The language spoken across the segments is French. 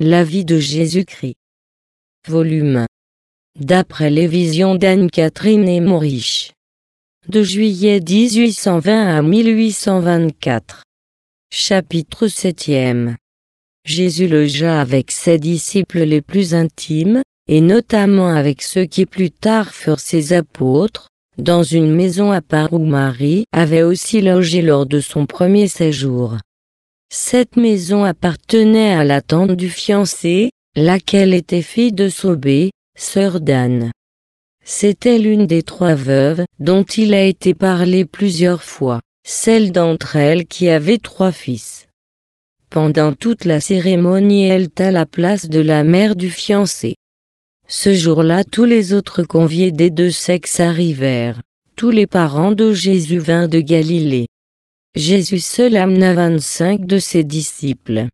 La vie de Jésus-Christ. Volume 1. D'après les visions d'Anne-Catherine et Maurice. De juillet 1820 à 1824. Chapitre 7e. Jésus logea avec ses disciples les plus intimes, et notamment avec ceux qui plus tard furent ses apôtres, dans une maison à part où Marie avait aussi logé lors de son premier séjour. Cette maison appartenait à la tante du fiancé, laquelle était fille de Sobé, sœur d'Anne. C'était l'une des 3 veuves dont il a été parlé plusieurs fois, celle d'entre elles qui avait 3 fils. Pendant toute la cérémonie, elle tint la place de la mère du fiancé. Ce jour-là, tous les autres conviés des 2 sexes arrivèrent. Tous les parents de Jésus vinrent de Galilée. Jésus seul amena 25 de ses disciples.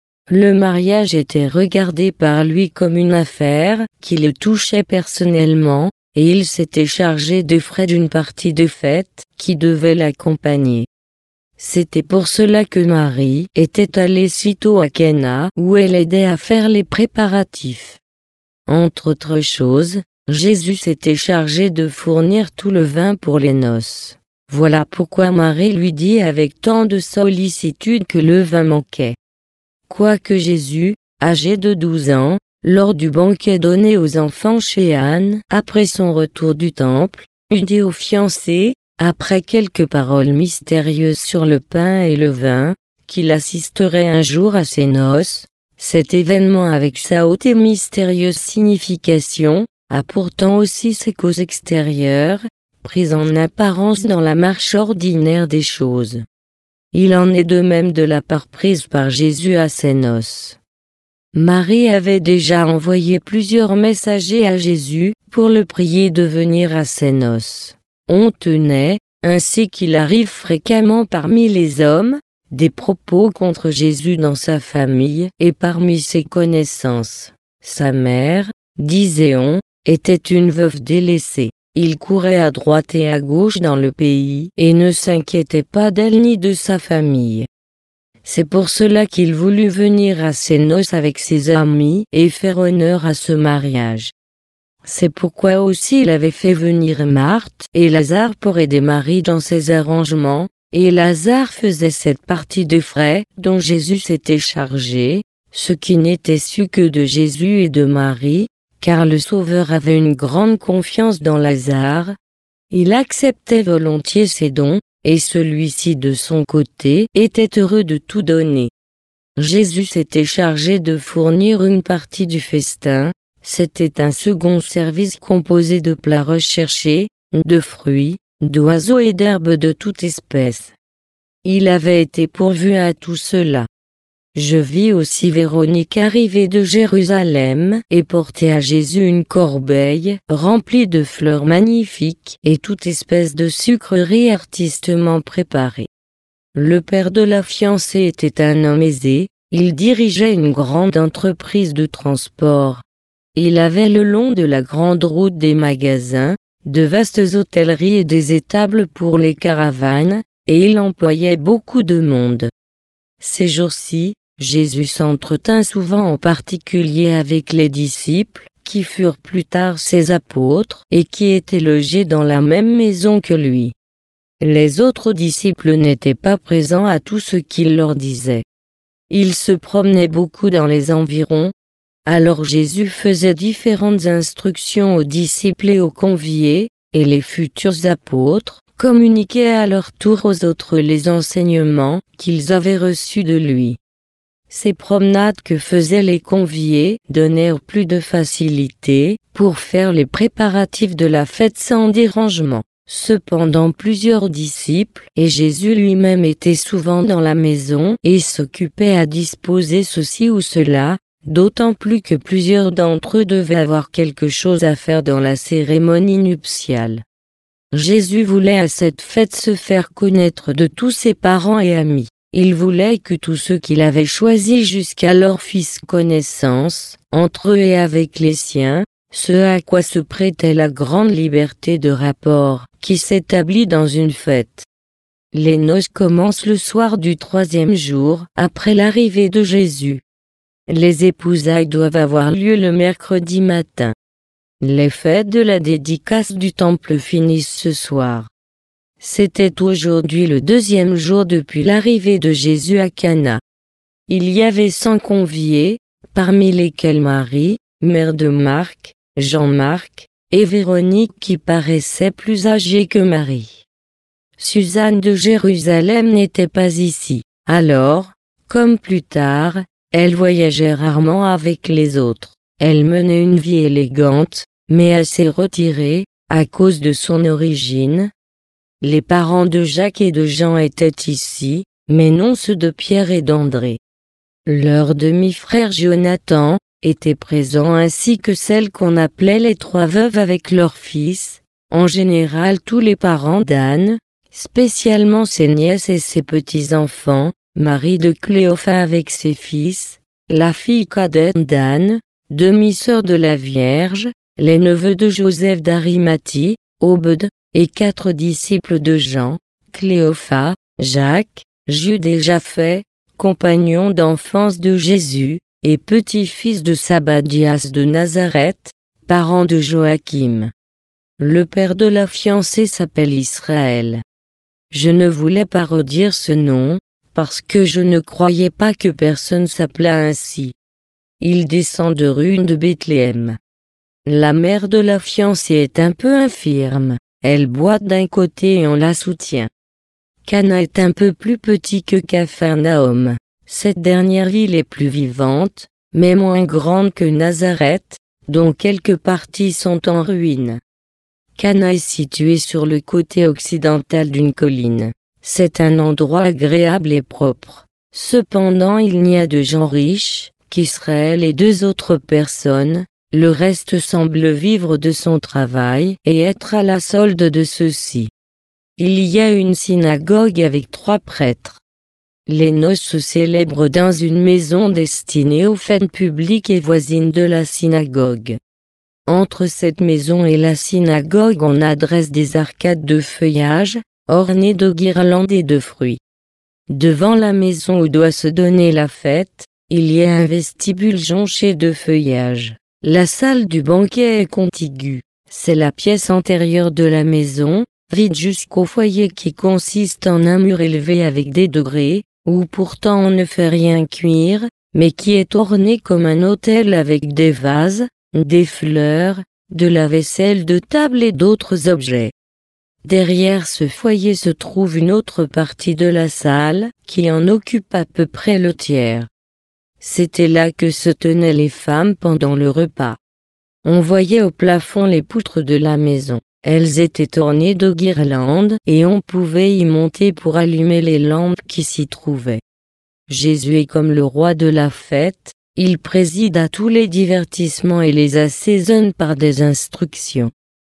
Le mariage était regardé par lui comme une affaire qui le touchait personnellement, et il s'était chargé des frais d'une partie de fête qui devait l'accompagner. C'était pour cela que Marie était allée sitôt à Cana où elle aidait à faire les préparatifs. Entre autres choses, Jésus s'était chargé de fournir tout le vin pour les noces. Voilà pourquoi Marie lui dit avec tant de sollicitude que le vin manquait. Quoique Jésus, âgé de 12 ans, lors du banquet donné aux enfants chez Anne, après son retour du temple, eut dit au fiancé, après quelques paroles mystérieuses sur le pain et le vin, qu'il assisterait un jour à ses noces. Cet événement avec sa haute et mystérieuse signification, a pourtant aussi ses causes extérieures, prises en apparence dans la marche ordinaire des choses. Il en est de même de la part prise par Jésus à ses noces. Marie avait déjà envoyé plusieurs messagers à Jésus pour le prier de venir à ses noces. On tenait, ainsi qu'il arrive fréquemment parmi les hommes, des propos contre Jésus dans sa famille et parmi ses connaissances. Sa mère, disait-on, était une veuve délaissée. Il courait à droite et à gauche dans le pays et ne s'inquiétait pas d'elle ni de sa famille. C'est pour cela qu'il voulut venir à ses noces avec ses amis et faire honneur à ce mariage. C'est pourquoi aussi il avait fait venir Marthe et Lazare pour aider Marie dans ses arrangements, et Lazare faisait cette partie des frais dont Jésus s'était chargé, ce qui n'était su que de Jésus et de Marie, car le Sauveur avait une grande confiance dans Lazare. Il acceptait volontiers ses dons, et celui-ci de son côté était heureux de tout donner. Jésus s'était chargé de fournir une partie du festin. C'était un second service composé de plats recherchés, de fruits, d'oiseaux et d'herbes de toute espèce. Il avait été pourvu à tout cela. Je vis aussi Véronique arriver de Jérusalem et porter à Jésus une corbeille remplie de fleurs magnifiques et toute espèce de sucreries artistement préparées. Le père de la fiancée était un homme aisé, il dirigeait une grande entreprise de transport. Il avait le long de la grande route des magasins, de vastes hôtelleries et des étables pour les caravanes, et il employait beaucoup de monde. Ces jours-ci, Jésus s'entretint souvent en particulier avec les disciples, qui furent plus tard ses apôtres et qui étaient logés dans la même maison que lui. Les autres disciples n'étaient pas présents à tout ce qu'il leur disait. Il se promenait beaucoup dans les environs. Alors Jésus faisait différentes instructions aux disciples et aux conviés, et les futurs apôtres communiquaient à leur tour aux autres les enseignements qu'ils avaient reçus de lui. Ces promenades que faisaient les conviés donnèrent plus de facilité pour faire les préparatifs de la fête sans dérangement. Cependant plusieurs disciples et Jésus lui-même étaient souvent dans la maison et s'occupaient à disposer ceci ou cela, d'autant plus que plusieurs d'entre eux devaient avoir quelque chose à faire dans la cérémonie nuptiale. Jésus voulait à cette fête se faire connaître de tous ses parents et amis. Il voulait que tous ceux qu'il avait choisis jusqu'alors fissent connaissance, entre eux et avec les siens, ce à quoi se prêtait la grande liberté de rapport qui s'établit dans une fête. Les noces commencent le soir du 3e jour après l'arrivée de Jésus. Les épousailles doivent avoir lieu le mercredi matin. Les fêtes de la dédicace du temple finissent ce soir. C'était aujourd'hui le 2e jour depuis l'arrivée de Jésus à Cana. Il y avait 100 conviés, parmi lesquels Marie, mère de Marc, Jean-Marc, et Véronique qui paraissait plus âgée que Marie. Suzanne de Jérusalem n'était pas ici. Alors, comme plus tard, elle voyageait rarement avec les autres. Elle menait une vie élégante, mais assez retirée, à cause de son origine. Les parents de Jacques et de Jean étaient ici, mais non ceux de Pierre et d'André. Leur demi-frère Jonathan était présent ainsi que celles qu'on appelait les 3 veuves avec leurs fils, en général tous les parents d'Anne, spécialement ses nièces et ses petits-enfants, Marie de Cléophas avec ses fils, la fille cadette d'Anne, demi-sœur de la Vierge, les neveux de Joseph d'Arimathie, Obed, et 4 disciples de Jean, Cléophas, Jacques, Jude et Japhet, compagnons d'enfance de Jésus, et petit-fils de Sabadias de Nazareth, parent de Joachim. Le père de la fiancée s'appelle Israël. Je ne voulais pas redire ce nom, parce que je ne croyais pas que personne s'appelât ainsi. Il descend de Rune de Bethléem. La mère de la fiancée est un peu infirme, elle boite d'un côté et on la soutient. Cana est un peu plus petit que Capharnaüm. Cette dernière ville est plus vivante, mais moins grande que Nazareth, dont quelques parties sont en ruine. Cana est située sur le côté occidental d'une colline. C'est un endroit agréable et propre. Cependant il n'y a de gens riches, qu'Israël et 2 autres personnes, le reste semble vivre de son travail et être à la solde de ceux-ci. Il y a une synagogue avec 3 prêtres. Les noces se célèbrent dans une maison destinée aux fêtes publiques et voisine de la synagogue. Entre cette maison et la synagogue on adresse des arcades de feuillage, ornées de guirlandes et de fruits. Devant la maison où doit se donner la fête, il y a un vestibule jonché de feuillage. La salle du banquet est contiguë. C'est la pièce antérieure de la maison, vide jusqu'au foyer qui consiste en un mur élevé avec des degrés, où pourtant on ne fait rien cuire, mais qui est orné comme un autel avec des vases, des fleurs, de la vaisselle de table et d'autres objets. Derrière ce foyer se trouve une autre partie de la salle, qui en occupe à peu près le tiers. C'était là que se tenaient les femmes pendant le repas. On voyait au plafond les poutres de la maison. Elles étaient ornées de guirlandes et on pouvait y monter pour allumer les lampes qui s'y trouvaient. Jésus est comme le roi de la fête, il préside à tous les divertissements et les assaisonne par des instructions.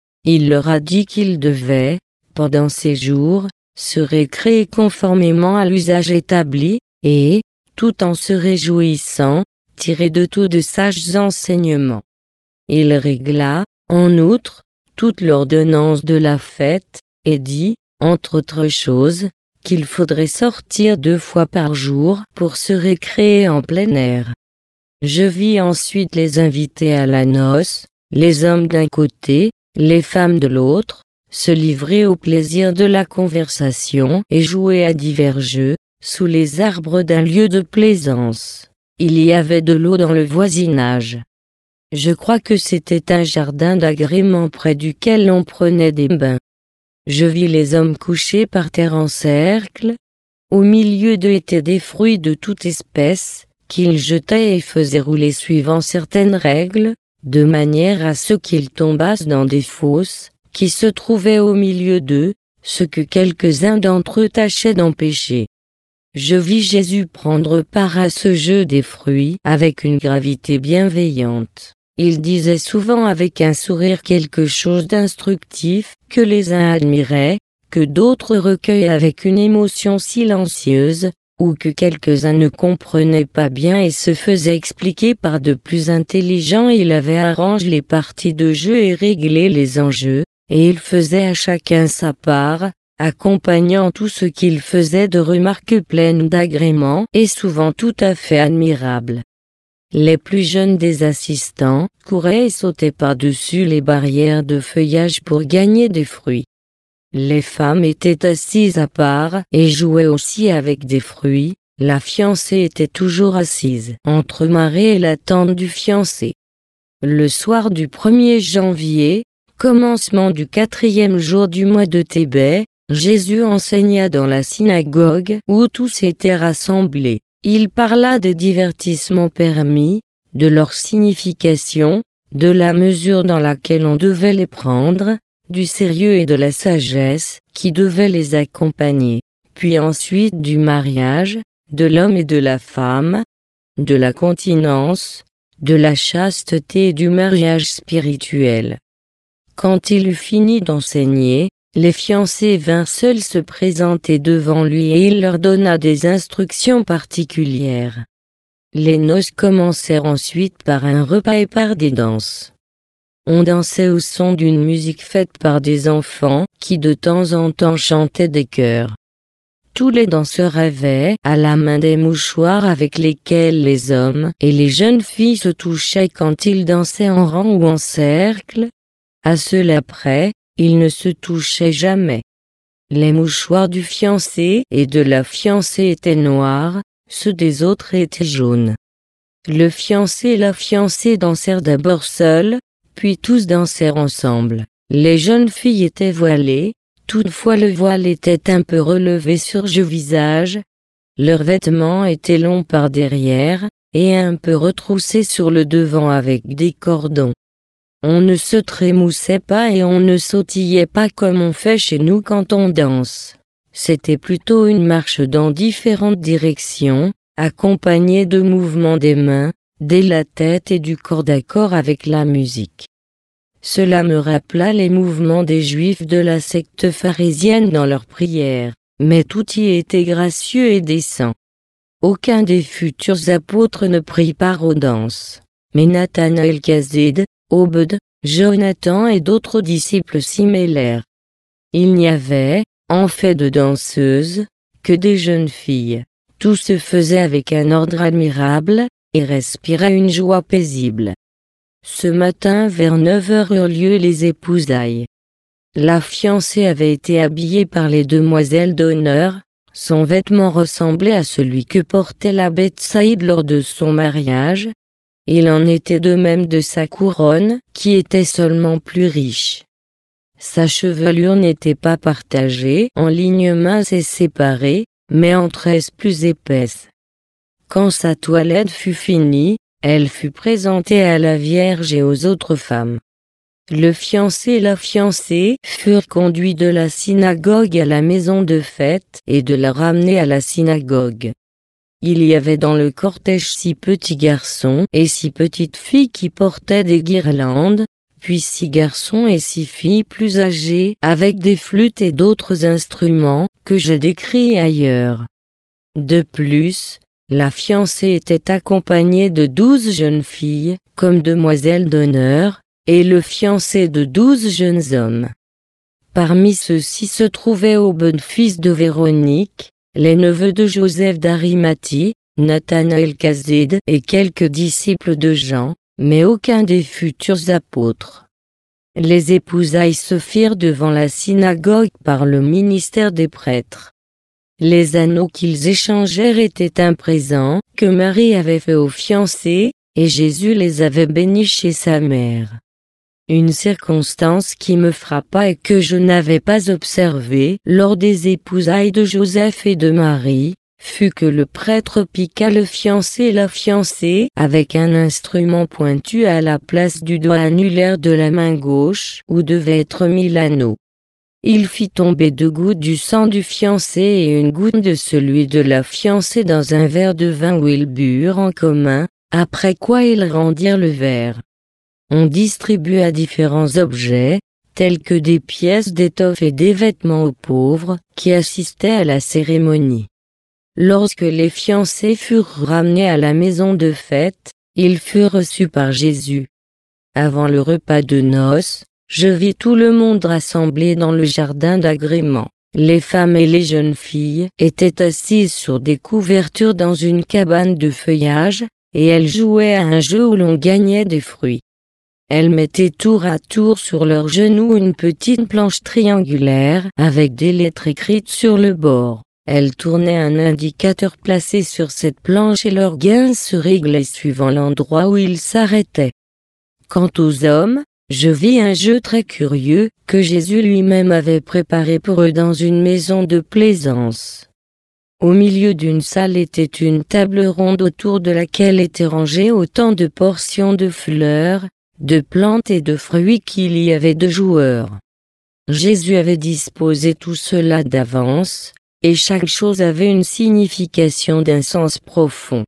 Il leur a dit qu'ils devaient, pendant ces jours, se récréer conformément à l'usage établi, et, tout en se réjouissant, tirer de tout de sages enseignements. Il régla, en outre, toute l'ordonnance de la fête, et dit, entre autres choses, qu'il faudrait sortir 2 fois par jour pour se récréer en plein air. Je vis ensuite les invités à la noce, les hommes d'un côté, les femmes de l'autre, se livrer au plaisir de la conversation et jouer à divers jeux, sous les arbres d'un lieu de plaisance. Il y avait de l'eau dans le voisinage. Je crois que c'était un jardin d'agrément près duquel on prenait des bains. Je vis les hommes couchés par terre en cercle. Au milieu d'eux étaient des fruits de toute espèce, qu'ils jetaient et faisaient rouler suivant certaines règles, de manière à ce qu'ils tombassent dans des fosses, qui se trouvaient au milieu d'eux, ce que quelques-uns d'entre eux tâchaient d'empêcher. Je vis Jésus prendre part à ce jeu des fruits avec une gravité bienveillante. Il disait souvent avec un sourire quelque chose d'instructif, que les uns admiraient, que d'autres recueillaient avec une émotion silencieuse, ou que quelques-uns ne comprenaient pas bien et se faisaient expliquer par de plus intelligents. Il avait arrangé les parties de jeu et réglé les enjeux, et il faisait à chacun sa part, accompagnant tout ce qu'il faisait de remarques pleines d'agrément et souvent tout à fait admirables. Les plus jeunes des assistants couraient et sautaient par-dessus les barrières de feuillage pour gagner des fruits. Les femmes étaient assises à part et jouaient aussi avec des fruits. La fiancée était toujours assise entre Marie et la tante du fiancé. Le soir du 1er janvier, commencement du 4e jour du mois de Tébet, Jésus enseigna dans la synagogue où tous étaient rassemblés. Il parla des divertissements permis, de leur signification, de la mesure dans laquelle on devait les prendre, du sérieux et de la sagesse qui devait les accompagner, puis ensuite du mariage, de l'homme et de la femme, de la continence, de la chasteté et du mariage spirituel. Quand il eut fini d'enseigner, les fiancés vinrent seuls se présenter devant lui et il leur donna des instructions particulières. Les noces commencèrent ensuite par un repas et par des danses. On dansait au son d'une musique faite par des enfants qui de temps en temps chantaient des chœurs. Tous les danseurs avaient à la main des mouchoirs avec lesquels les hommes et les jeunes filles se touchaient quand ils dansaient en rang ou en cercle. À cela près, ils ne se touchaient jamais. Les mouchoirs du fiancé et de la fiancée étaient noirs, ceux des autres étaient jaunes. Le fiancé et la fiancée dansèrent d'abord seuls, puis tous dansèrent ensemble. Les jeunes filles étaient voilées, toutefois le voile était un peu relevé sur le visage. Leurs vêtements étaient longs par derrière, et un peu retroussés sur le devant avec des cordons. On ne se trémoussait pas et on ne sautillait pas comme on fait chez nous quand on danse. C'était plutôt une marche dans différentes directions, accompagnée de mouvements des mains, de la tête et du corps d'accord avec la musique. Cela me rappela les mouvements des Juifs de la secte pharisienne dans leurs prières, mais tout y était gracieux et décent. Aucun des futurs apôtres ne prit part aux danses, mais Nathanaël Kazid, Obed, Jonathan et d'autres disciples s'y mêlèrent. Il n'y avait, en fait de danseuses, que des jeunes filles. Tout se faisait avec un ordre admirable, et respirait une joie paisible. Ce matin vers 9 heures eurent lieu les épousailles. La fiancée avait été habillée par les demoiselles d'honneur, son vêtement ressemblait à celui que portait l'abbé Saïd lors de son mariage. Il en était de même de sa couronne, qui était seulement plus riche. Sa chevelure n'était pas partagée en lignes minces et séparées, mais en tresses plus épaisses. Quand sa toilette fut finie, elle fut présentée à la Vierge et aux autres femmes. Le fiancé et la fiancée furent conduits de la synagogue à la maison de fête et de la ramener à la synagogue. Il y avait dans le cortège 6 petits garçons et 6 petites filles qui portaient des guirlandes, puis 6 garçons et 6 filles plus âgées avec des flûtes et d'autres instruments que je décris ailleurs. De plus, la fiancée était accompagnée de 12 jeunes filles, comme demoiselles d'honneur, et le fiancé de 12 jeunes hommes. Parmi ceux-ci se trouvait Obed fils de Véronique, les neveux de Joseph d'Arimathie, Nathanaël Kazid et quelques disciples de Jean, mais aucun des futurs apôtres. Les épousailles se firent devant la synagogue par le ministère des prêtres. Les anneaux qu'ils échangèrent étaient un présent que Marie avait fait au fiancé, et Jésus les avait bénis chez sa mère. Une circonstance qui me frappa et que je n'avais pas observée lors des épousailles de Joseph et de Marie, fut que le prêtre piqua le fiancé et la fiancée avec un instrument pointu à la place du doigt annulaire de la main gauche où devait être mis l'anneau. Il fit tomber 2 gouttes du sang du fiancé et 1 goutte de celui de la fiancée dans un verre de vin où ils burent en commun, après quoi ils rendirent le verre. On distribua différents objets, tels que des pièces d'étoffe et des vêtements aux pauvres qui assistaient à la cérémonie. Lorsque les fiancés furent ramenés à la maison de fête, ils furent reçus par Jésus. Avant le repas de noces, je vis tout le monde rassemblé dans le jardin d'agrément. Les femmes et les jeunes filles étaient assises sur des couvertures dans une cabane de feuillage, et elles jouaient à un jeu où l'on gagnait des fruits. Elles mettaient tour à tour sur leurs genoux une petite planche triangulaire avec des lettres écrites sur le bord. Elles tournaient un indicateur placé sur cette planche et leur gain se réglait suivant l'endroit où ils s'arrêtaient. Quant aux hommes, je vis un jeu très curieux que Jésus lui-même avait préparé pour eux dans une maison de plaisance. Au milieu d'une salle était une table ronde autour de laquelle étaient rangées autant de portions de fleurs, de plantes et de fruits qu'il y avait de joueurs. Jésus avait disposé tout cela d'avance, et chaque chose avait une signification d'un sens profond.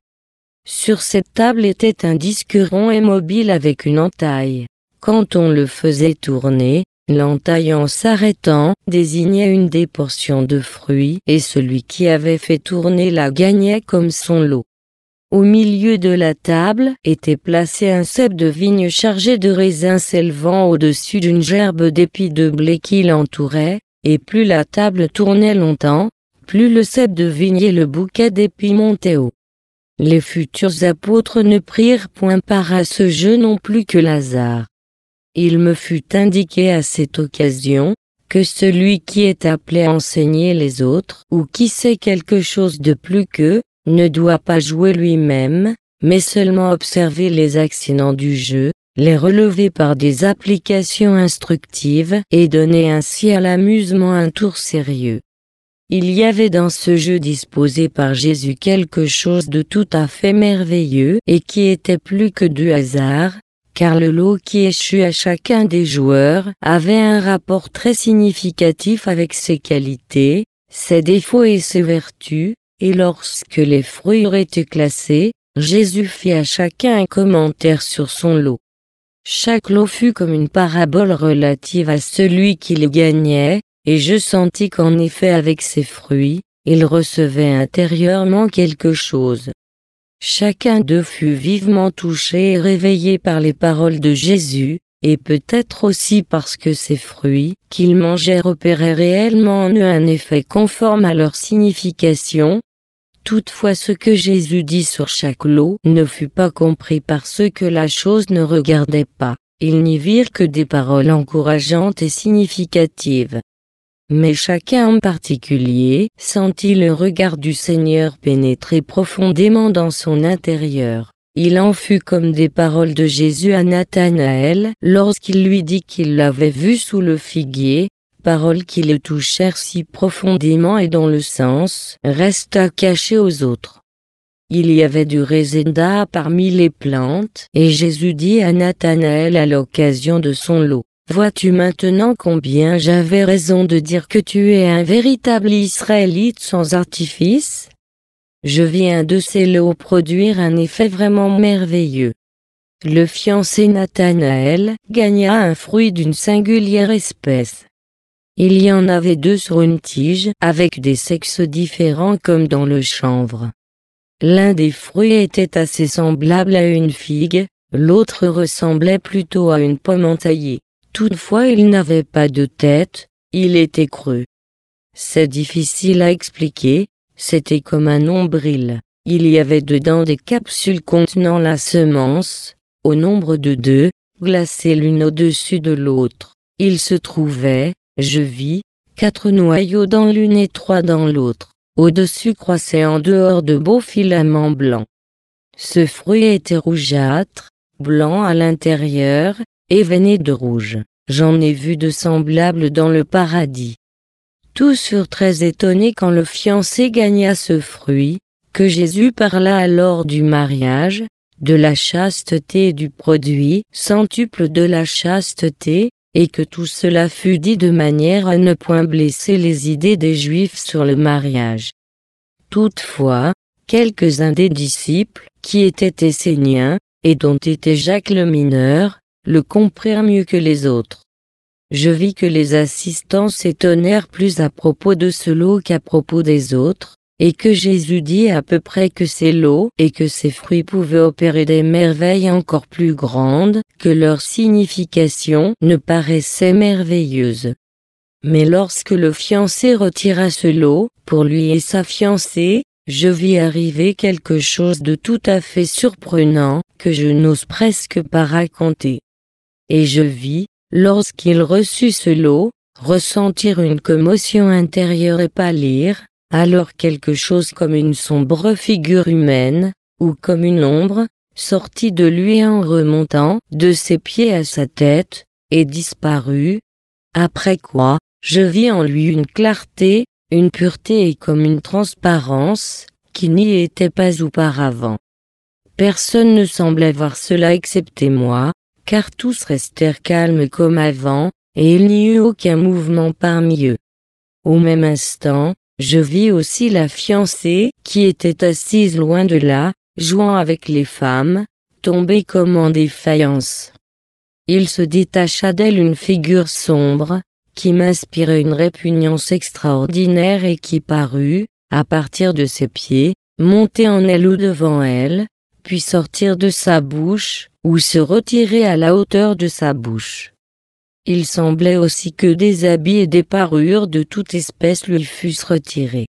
Sur cette table était un disque rond et mobile avec une entaille. Quand on le faisait tourner, l'entaille en s'arrêtant désignait une des portions de fruits et celui qui avait fait tourner la gagnait comme son lot. Au milieu de la table était placé un cep de vigne chargé de raisins s'élevant au-dessus d'une gerbe d'épis de blé qui l'entourait, et plus la table tournait longtemps, plus le cep de vigne et le bouquet d'épis montaient haut. Les futurs apôtres ne prirent point part à ce jeu non plus que Lazare. Il me fut indiqué à cette occasion, que celui qui est appelé à enseigner les autres ou qui sait quelque chose de plus qu'eux, ne doit pas jouer lui-même, mais seulement observer les accidents du jeu, les relever par des applications instructives et donner ainsi à l'amusement un tour sérieux. Il y avait dans ce jeu disposé par Jésus quelque chose de tout à fait merveilleux et qui était plus que du hasard, car le lot qui échut à chacun des joueurs avait un rapport très significatif avec ses qualités, ses défauts et ses vertus, et lorsque les fruits auraient été classés, Jésus fit à chacun un commentaire sur son lot. Chaque lot fut comme une parabole relative à celui qui les gagnait, et je sentis qu'en effet avec ses fruits, il recevait intérieurement quelque chose. Chacun d'eux fut vivement touché et réveillé par les paroles de Jésus, et peut-être aussi parce que ces fruits qu'ils mangèrent opéraient réellement en eux un effet conforme à leur signification. Toutefois ce que Jésus dit sur chaque lot ne fut pas compris par ceux que la chose ne regardait pas, ils n'y virent que des paroles encourageantes et significatives. Mais chacun en particulier sentit le regard du Seigneur pénétrer profondément dans son intérieur. Il en fut comme des paroles de Jésus à Nathanaël lorsqu'il lui dit qu'il l'avait vu sous le figuier, paroles qui le touchèrent si profondément et dont le sens resta caché aux autres. Il y avait du raisin parmi les plantes, et Jésus dit à Nathanaël à l'occasion de son lot: vois-tu maintenant combien j'avais raison de dire que tu es un véritable Israélite sans artifice? Je viens de ces lots produire un effet vraiment merveilleux. Le fiancé Nathanaël gagna un fruit d'une singulière espèce. Il y en avait 2 sur une tige, avec des sexes différents comme dans le chanvre. L'un des fruits était assez semblable à une figue, l'autre ressemblait plutôt à une pomme entaillée. Toutefois il n'avait pas de tête, il était creux. C'est difficile à expliquer, c'était comme un nombril. Il y avait dedans des capsules contenant la semence, au nombre de 2, glacées l'une au-dessus de l'autre. Il se trouvait, je vis, 4 noyaux dans l'une et 3 dans l'autre. Au-dessus croissaient en dehors de beaux filaments blancs. Ce fruit était rougeâtre, blanc à l'intérieur, et veiné de rouge. J'en ai vu de semblables dans le paradis. Tous furent très étonnés quand le fiancé gagna ce fruit, que Jésus parla alors du mariage, de la chasteté et du produit centuple de la chasteté, et que tout cela fut dit de manière à ne point blesser les idées des Juifs sur le mariage. Toutefois, quelques-uns des disciples, qui étaient Esséniens, et dont était Jacques le mineur, le comprirent mieux que les autres. Je vis que les assistants s'étonnèrent plus à propos de ce lot qu'à propos des autres, et que Jésus dit à peu près que ces lots et que ces fruits pouvaient opérer des merveilles encore plus grandes, que leur signification ne paraissait merveilleuse. Mais lorsque le fiancé retira ce lot, pour lui et sa fiancée, je vis arriver quelque chose de tout à fait surprenant, que je n'ose presque pas raconter. Et je vis, lorsqu'il reçut ce lot, ressentir une commotion intérieure et pâlir, alors quelque chose comme une sombre figure humaine, ou comme une ombre, sortit de lui en remontant de ses pieds à sa tête, et disparut. Après quoi, je vis en lui une clarté, une pureté et comme une transparence, qui n'y était pas auparavant. Personne ne semblait voir cela excepté moi, car tous restèrent calmes comme avant, et il n'y eut aucun mouvement parmi eux. Au même instant, je vis aussi la fiancée, qui était assise loin de là, jouant avec les femmes, tomber comme en défaillance. Il se détacha d'elle une figure sombre, qui m'inspirait une répugnance extraordinaire et qui parut, à partir de ses pieds, monter en elle ou devant elle, puis sortir de sa bouche, ou se retirer à la hauteur de sa bouche. Il semblait aussi que des habits et des parures de toute espèce lui fussent retirés.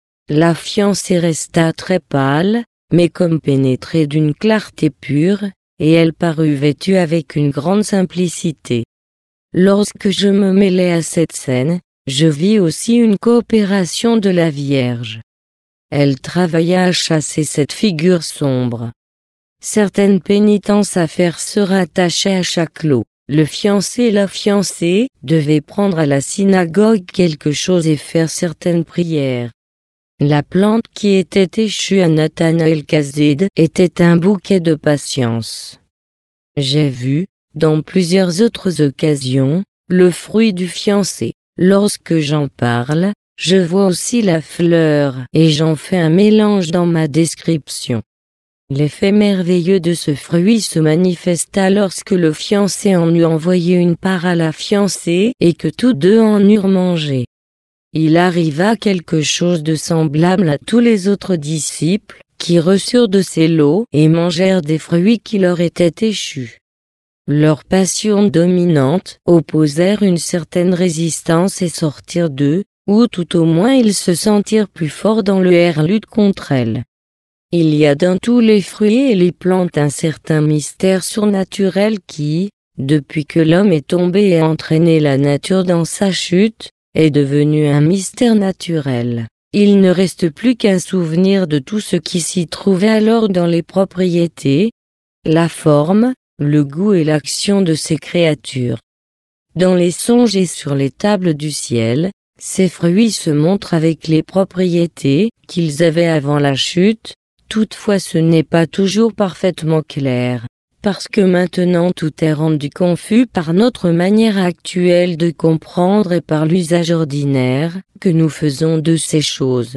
La fiancée resta très pâle, mais comme pénétrée d'une clarté pure, et elle parut vêtue avec une grande simplicité. Lorsque je me mêlai à cette scène, je vis aussi une coopération de la Vierge. Elle travailla à chasser cette figure sombre. Certaines pénitences à faire se rattachaient à chaque lot. Le fiancé et la fiancée devaient prendre à la synagogue quelque chose et faire certaines prières. La plante qui était échue à Nathanaël Kazid était un bouquet de patience. J'ai vu, dans plusieurs autres occasions, le fruit du fiancé. Lorsque j'en parle, je vois aussi la fleur et j'en fais un mélange dans ma description. L'effet merveilleux de ce fruit se manifesta lorsque le fiancé en eut envoyé une part à la fiancée et que tous deux en eurent mangé. Il arriva quelque chose de semblable à tous les autres disciples, qui reçurent de ces lots et mangèrent des fruits qui leur étaient échus. Leurs passions dominantes opposèrent une certaine résistance et sortirent d'eux, ou tout au moins ils se sentirent plus forts dans leur lutte contre elles. Il y a dans tous les fruits et les plantes un certain mystère surnaturel qui, depuis que l'homme est tombé et a entraîné la nature dans sa chute, est devenu un mystère naturel. Il ne reste plus qu'un souvenir de tout ce qui s'y trouvait alors dans les propriétés, la forme, le goût et l'action de ces créatures. Dans les songes et sur les tables du ciel, ces fruits se montrent avec les propriétés qu'ils avaient avant la chute, toutefois ce n'est pas toujours parfaitement clair. Parce que maintenant tout est rendu confus par notre manière actuelle de comprendre et par l'usage ordinaire que nous faisons de ces choses.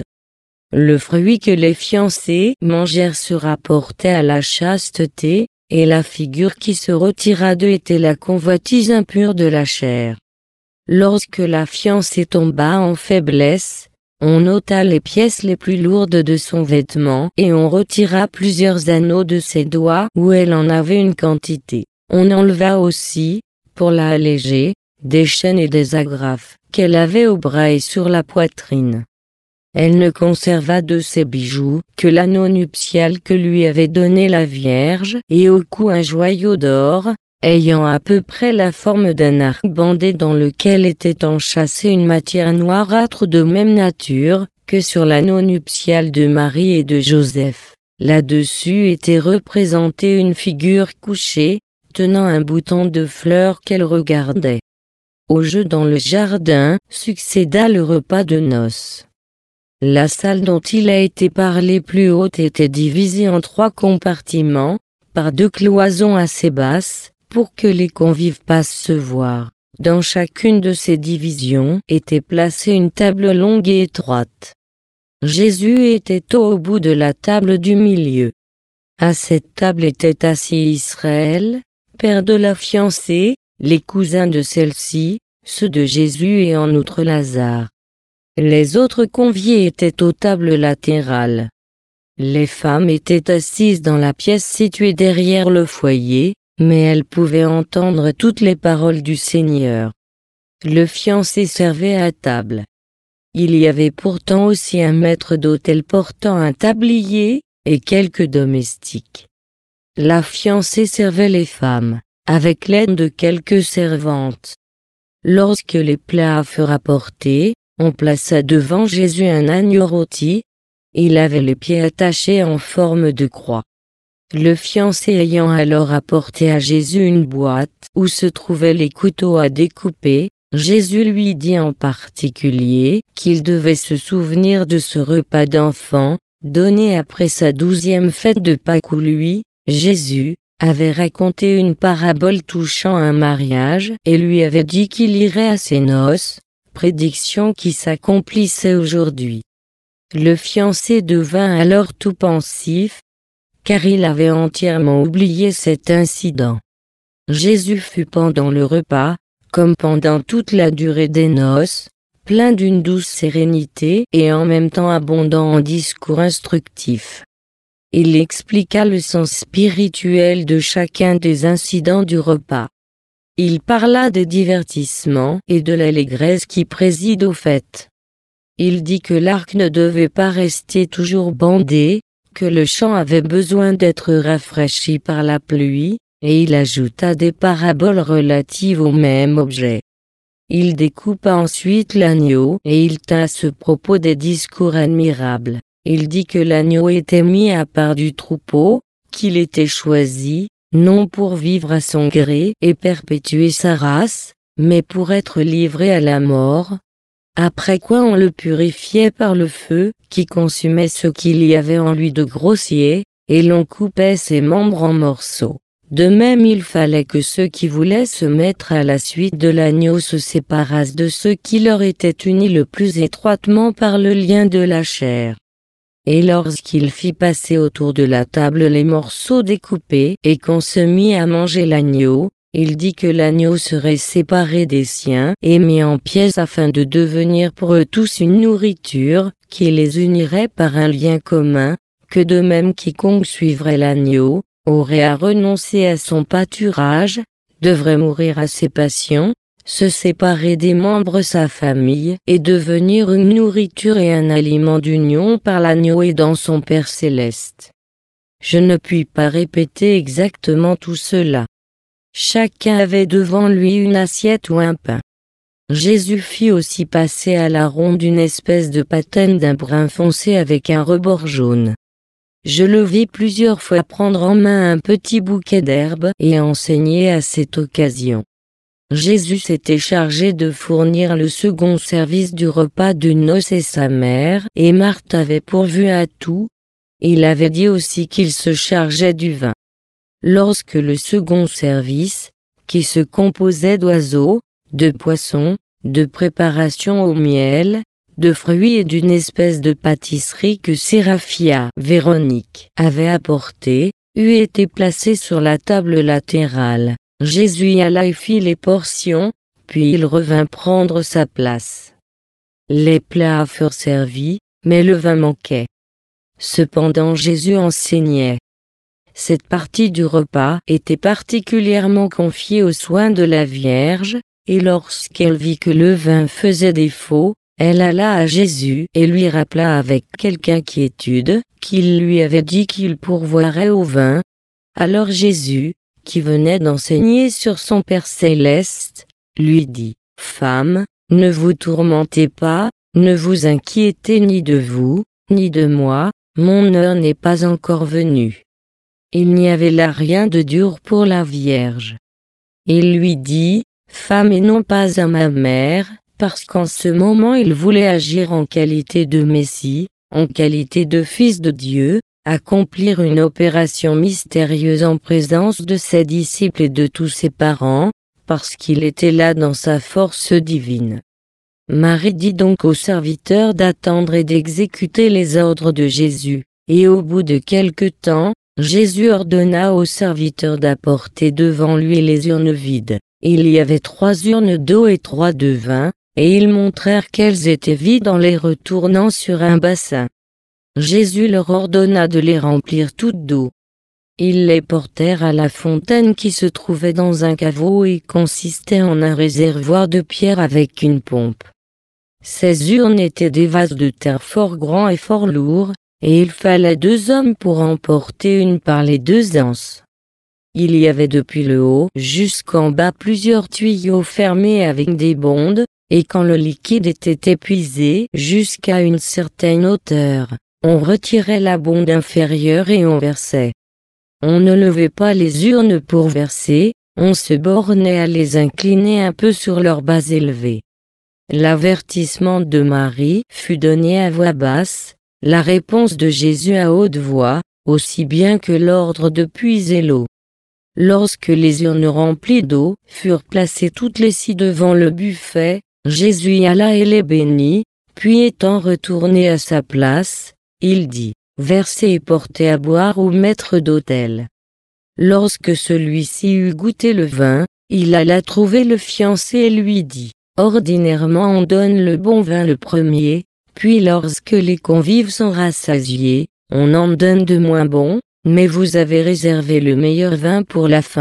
Le fruit que les fiancés mangèrent se rapportait à la chasteté, et la figure qui se retira d'eux était la convoitise impure de la chair. Lorsque la fiancée tomba en faiblesse, on ôta les pièces les plus lourdes de son vêtement et on retira plusieurs anneaux de ses doigts où elle en avait une quantité. On enleva aussi, pour la alléger, des chaînes et des agrafes qu'elle avait au bras et sur la poitrine. Elle ne conserva de ses bijoux que l'anneau nuptial que lui avait donné la Vierge et au cou un joyau d'or, ayant à peu près la forme d'un arc bandé dans lequel était enchâssée une matière noirâtre de même nature que sur l'anneau nuptial de Marie et de Joseph. Là-dessus était représentée une figure couchée, tenant un bouton de fleurs qu'elle regardait. Au jeu dans le jardin succéda le repas de noces. La salle dont il a été parlé plus haut était divisée en 3 compartiments, par 2 cloisons assez basses, pour que les convives passent se voir. Dans chacune de ces divisions était placée une table longue et étroite. Jésus était au bout de la table du milieu. À cette table était assis Israël, père de la fiancée, les cousins de celle-ci, ceux de Jésus et en outre Lazare. Les autres conviés étaient aux tables latérales. Les femmes étaient assises dans la pièce située derrière le foyer, mais elles pouvaient entendre toutes les paroles du Seigneur. Le fiancé servait à table. Il y avait pourtant aussi un maître d'hôtel portant un tablier, et quelques domestiques. La fiancée servait les femmes, avec l'aide de quelques servantes. Lorsque les plats furent apportés, on plaça devant Jésus un agneau rôti. Il avait les pieds attachés en forme de croix. Le fiancé ayant alors apporté à Jésus une boîte où se trouvaient les couteaux à découper, Jésus lui dit en particulier qu'il devait se souvenir de ce repas d'enfant, donné après sa 12e fête de Pâques où lui, Jésus, avait raconté une parabole touchant un mariage et lui avait dit qu'il irait à ses noces, prédiction qui s'accomplissait aujourd'hui. Le fiancé devint alors tout pensif, car il avait entièrement oublié cet incident. Jésus fut pendant le repas, comme pendant toute la durée des noces, plein d'une douce sérénité et en même temps abondant en discours instructifs. Il expliqua le sens spirituel de chacun des incidents du repas. Il parla des divertissements et de l'allégresse qui préside aux fêtes. Il dit que l'arc ne devait pas rester toujours bandé, que le champ avait besoin d'être rafraîchi par la pluie, et il ajouta des paraboles relatives au même objet. Il découpa ensuite l'agneau et il tint à ce propos des discours admirables. Il dit que l'agneau était mis à part du troupeau, qu'il était choisi, non pour vivre à son gré et perpétuer sa race, mais pour être livré à la mort. Après quoi on le purifiait par le feu, qui consumait ce qu'il y avait en lui de grossier, et l'on coupait ses membres en morceaux. De même il fallait que ceux qui voulaient se mettre à la suite de l'agneau se séparassent de ceux qui leur étaient unis le plus étroitement par le lien de la chair. Et lorsqu'il fit passer autour de la table les morceaux découpés et qu'on se mit à manger l'agneau, il dit que l'agneau serait séparé des siens et mis en pièces afin de devenir pour eux tous une nourriture, qui les unirait par un lien commun, que de même quiconque suivrait l'agneau, aurait à renoncer à son pâturage, devrait mourir à ses passions, se séparer des membres de sa famille et devenir une nourriture et un aliment d'union par l'agneau et dans son Père céleste. Je ne puis pas répéter exactement tout cela. Chacun avait devant lui une assiette ou un pain. Jésus fit aussi passer à la ronde une espèce de patène d'un brun foncé avec un rebord jaune. Je le vis plusieurs fois prendre en main un petit bouquet d'herbes et enseigner à cette occasion. Jésus s'était chargé de fournir le second service du repas de noces et sa mère, et Marthe avait pourvu à tout. Il avait dit aussi qu'il se chargeait du vin. Lorsque le second service, qui se composait d'oiseaux, de poissons, de préparations au miel, de fruits et d'une espèce de pâtisserie que Séraphia Véronique avait apportée, eut été placé sur la table latérale, Jésus y alla et fit les portions, puis il revint prendre sa place. Les plats furent servis, mais le vin manquait. Cependant Jésus enseignait. Cette partie du repas était particulièrement confiée aux soins de la Vierge, et lorsqu'elle vit que le vin faisait défaut, elle alla à Jésus et lui rappela avec quelque inquiétude qu'il lui avait dit qu'il pourvoirait au vin. Alors Jésus, qui venait d'enseigner sur son Père céleste, lui dit : « Femme, ne vous tourmentez pas, ne vous inquiétez ni de vous, ni de moi, mon heure n'est pas encore venue. » Il n'y avait là rien de dur pour la Vierge. Il lui dit : « Femme et non pas à ma mère », parce qu'en ce moment il voulait agir en qualité de Messie, en qualité de Fils de Dieu, accomplir une opération mystérieuse en présence de ses disciples et de tous ses parents, parce qu'il était là dans sa force divine. Marie dit donc aux serviteurs d'attendre et d'exécuter les ordres de Jésus, et au bout de quelque temps, Jésus ordonna aux serviteurs d'apporter devant lui les urnes vides. Il y avait 3 urnes d'eau et 3 de vin, et ils montrèrent qu'elles étaient vides en les retournant sur un bassin. Jésus leur ordonna de les remplir toutes d'eau. Ils les portèrent à la fontaine qui se trouvait dans un caveau et consistait en un réservoir de pierre avec une pompe. Ces urnes étaient des vases de terre fort grands et fort lourds, et il fallait 2 hommes pour en porter une par les 2 anses. Il y avait depuis le haut jusqu'en bas plusieurs tuyaux fermés avec des bondes, et quand le liquide était épuisé jusqu'à une certaine hauteur, on retirait la bonde inférieure et on versait. On ne levait pas les urnes pour verser, on se bornait à les incliner un peu sur leur base élevée. L'avertissement de Marie fut donné à voix basse, la réponse de Jésus à haute voix, aussi bien que l'ordre de puiser l'eau. Lorsque les urnes remplies d'eau furent placées toutes les 6 devant le buffet, Jésus y alla et les bénit, puis étant retourné à sa place, il dit, « Versez et portez à boire au maître d'autel. » Lorsque celui-ci eut goûté le vin, il alla trouver le fiancé et lui dit, « Ordinairement on donne le bon vin le premier, puis lorsque les convives sont rassasiés, on en donne de moins bons, mais vous avez réservé le meilleur vin pour la fin. »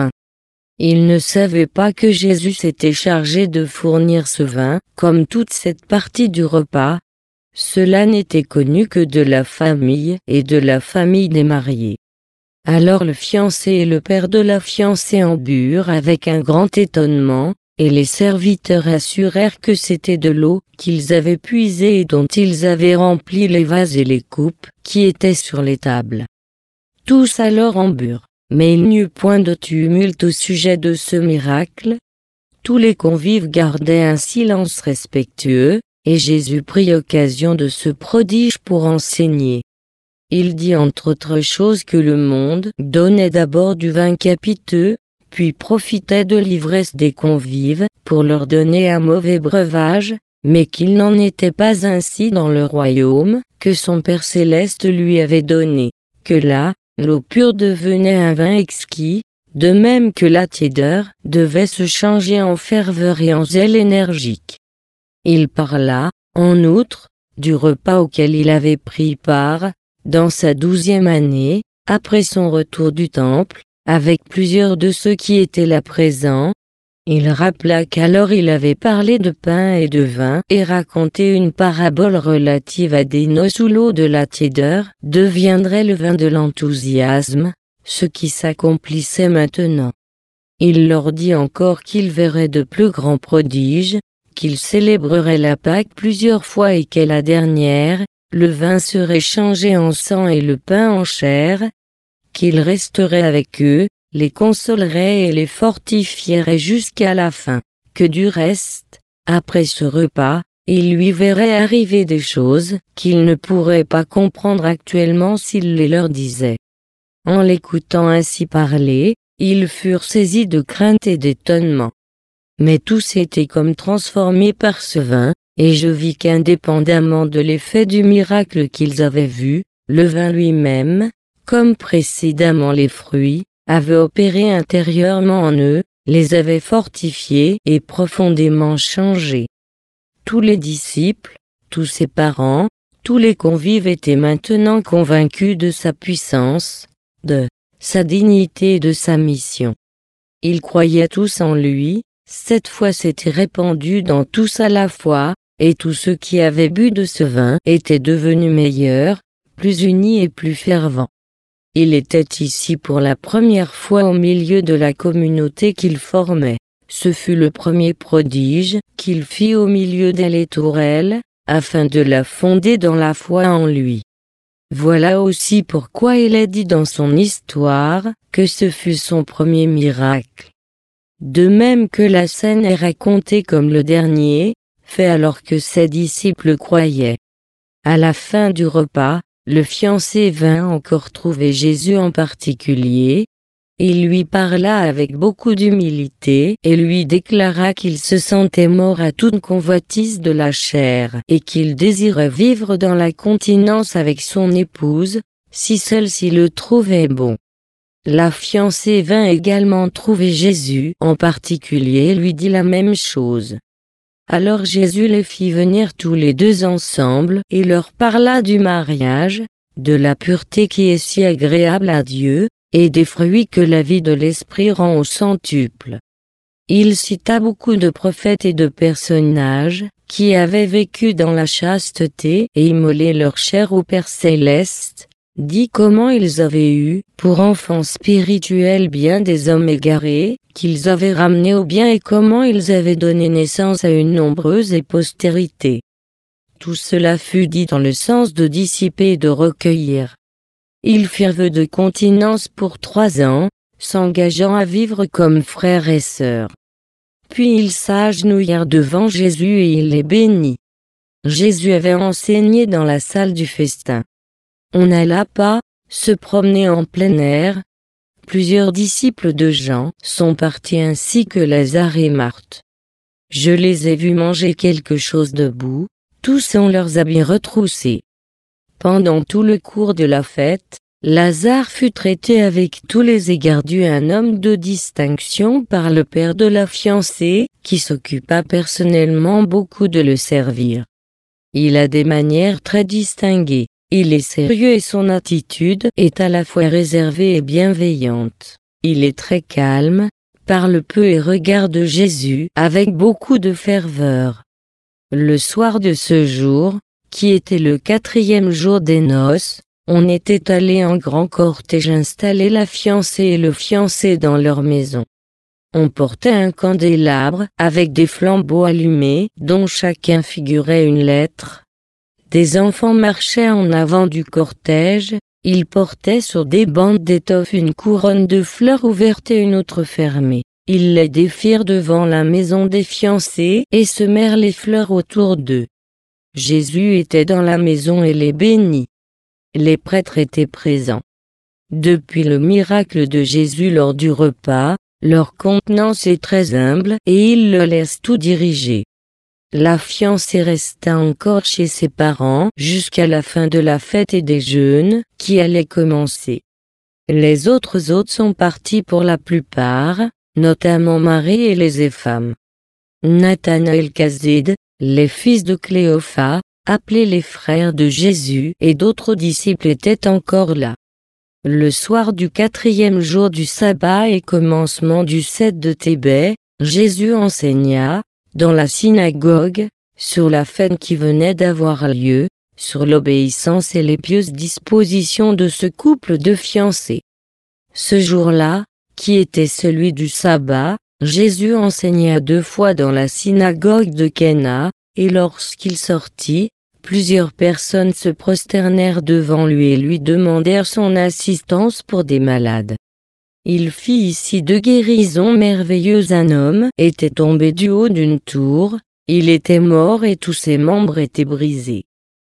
Il ne savait pas que Jésus s'était chargé de fournir ce vin, comme toute cette partie du repas. Cela n'était connu que de la famille et de la famille des mariés. Alors le fiancé et le père de la fiancée en burent avec un grand étonnement, et les serviteurs assurèrent que c'était de l'eau qu'ils avaient puisée et dont ils avaient rempli les vases et les coupes qui étaient sur les tables. Tous alors en burent, mais il n'y eut point de tumulte au sujet de ce miracle. Tous les convives gardaient un silence respectueux, et Jésus prit occasion de ce prodige pour enseigner. Il dit entre autres choses que le monde donnait d'abord du vin capiteux, puis profitait de l'ivresse des convives pour leur donner un mauvais breuvage, mais qu'il n'en était pas ainsi dans le royaume que son Père céleste lui avait donné, que là, l'eau pure devenait un vin exquis, de même que la tiédeur devait se changer en ferveur et en zèle énergique. Il parla, en outre, du repas auquel il avait pris part, dans sa 12e année, après son retour du temple, avec plusieurs de ceux qui étaient là présents. Il rappela qu'alors il avait parlé de pain et de vin et raconté une parabole relative à des noces où l'eau de la tiédeur deviendrait le vin de l'enthousiasme, ce qui s'accomplissait maintenant. Il leur dit encore qu'il verrait de plus grands prodiges, qu'il célébrerait la Pâque plusieurs fois et qu'à la dernière, le vin serait changé en sang et le pain en chair, qu'il resterait avec eux, les consolerait et les fortifierait jusqu'à la fin, que du reste, après ce repas, il lui verrait arriver des choses qu'ils ne pourraient pas comprendre actuellement s'il les leur disait. En l'écoutant ainsi parler, ils furent saisis de crainte et d'étonnement. Mais tous étaient comme transformés par ce vin, et je vis qu'indépendamment de l'effet du miracle qu'ils avaient vu, le vin lui-même, comme précédemment les fruits, avait opéré intérieurement en eux, les avait fortifiés et profondément changés. Tous les disciples, tous ses parents, tous les convives étaient maintenant convaincus de sa puissance, de sa dignité et de sa mission. Ils croyaient tous en lui, cette foi s'était répandue dans tous à la fois, et tous ceux qui avaient bu de ce vin étaient devenus meilleurs, plus unis et plus fervents. Il était ici pour la première fois au milieu de la communauté qu'il formait. Ce fut le premier prodige qu'il fit au milieu d'elle et pour elle, afin de la fonder dans la foi en lui. Voilà aussi pourquoi il est dit dans son histoire que ce fut son premier miracle. De même que la scène est racontée comme le dernier, fait alors que ses disciples croyaient. À la fin du repas, le fiancé vint encore trouver Jésus en particulier. Il lui parla avec beaucoup d'humilité et lui déclara qu'il se sentait mort à toute convoitise de la chair et qu'il désirait vivre dans la continence avec son épouse, si celle-ci le trouvait bon. La fiancée vint également trouver Jésus en particulier et lui dit la même chose. Alors Jésus les fit venir tous les 2 ensemble et leur parla du mariage, de la pureté qui est si agréable à Dieu, et des fruits que la vie de l'esprit rend au centuple. Il cita beaucoup de prophètes et de personnages, qui avaient vécu dans la chasteté et immolé leur chair au Père céleste, dit comment ils avaient eu, pour enfants spirituels bien des hommes égarés, qu'ils avaient ramenés au bien et comment ils avaient donné naissance à une nombreuse et postérité. Tout cela fut dit dans le sens de dissiper et de recueillir. Ils firent vœu de continence pour 3 ans, s'engageant à vivre comme frères et sœurs. Puis ils s'agenouillèrent devant Jésus et il les bénit. Jésus avait enseigné dans la salle du festin. On n'alla pas se promener en plein air. Plusieurs disciples de Jean sont partis ainsi que Lazare et Marthe. Je les ai vus manger quelque chose debout, tous ont leurs habits retroussés. Pendant tout le cours de la fête, Lazare fut traité avec tous les égards dus à un homme de distinction par le père de la fiancée, qui s'occupa personnellement beaucoup de le servir. Il a des manières très distinguées, il est sérieux et son attitude est à la fois réservée et bienveillante. Il est très calme, parle peu et regarde Jésus avec beaucoup de ferveur. Le soir de ce jour, qui était le 4e jour des noces, on était allé en grand cortège installer la fiancée et le fiancé dans leur maison. On portait un candélabre avec des flambeaux allumés dont chacun figurait une lettre. Des enfants marchaient en avant du cortège, ils portaient sur des bandes d'étoffe une couronne de fleurs ouvertes et une autre fermée. Ils les défirent devant la maison des fiancés et semèrent les fleurs autour d'eux. Jésus était dans la maison et les bénit. Les prêtres étaient présents. Depuis le miracle de Jésus lors du repas, leur contenance est très humble et ils le laissent tout diriger. La fiancée resta encore chez ses parents jusqu'à la fin de la fête et des jeûnes qui allaient commencer. Les autres hôtes sont partis pour la plupart, notamment Marie et les Éphames. Nathanaël Caside, les fils de Cléophas, appelés les frères de Jésus et d'autres disciples étaient encore là. Le soir du 4e jour du sabbat et commencement du 7 de Thébet, Jésus enseigna, dans la synagogue, sur la fête qui venait d'avoir lieu, sur l'obéissance et les pieuses dispositions de ce couple de fiancés. Ce jour-là, qui était celui du sabbat, Jésus enseigna 2 fois dans la synagogue de Cana, et lorsqu'il sortit, plusieurs personnes se prosternèrent devant lui et lui demandèrent son assistance pour des malades. Il fit ici 2 guérisons merveilleuses. Un homme était tombé du haut d'une tour, il était mort et tous ses membres étaient brisés.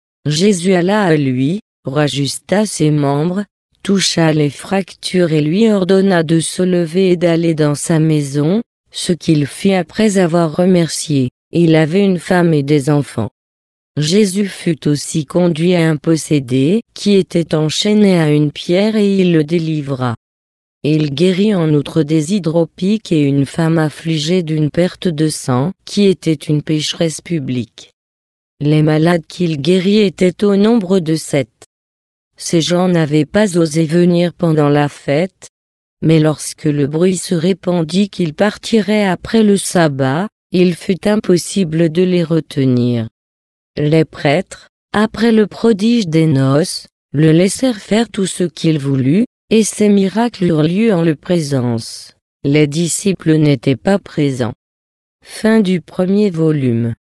Jésus alla à lui, rajusta ses membres, toucha les fractures et lui ordonna de se lever et d'aller dans sa maison, ce qu'il fit après avoir remercié. Il avait une femme et des enfants. Jésus fut aussi conduit à un possédé, qui était enchaîné à une pierre et il le délivra. Il guérit en outre des hydropiques et une femme affligée d'une perte de sang, qui était une pécheresse publique. Les malades qu'il guérit étaient au nombre de 7. Ces gens n'avaient pas osé venir pendant la fête, mais lorsque le bruit se répandit qu'ils partiraient après le sabbat, il fut impossible de les retenir. Les prêtres, après le prodige des noces, le laissèrent faire tout ce qu'il voulut, et ces miracles eurent lieu en leur présence. Les disciples n'étaient pas présents. Fin du 1er volume.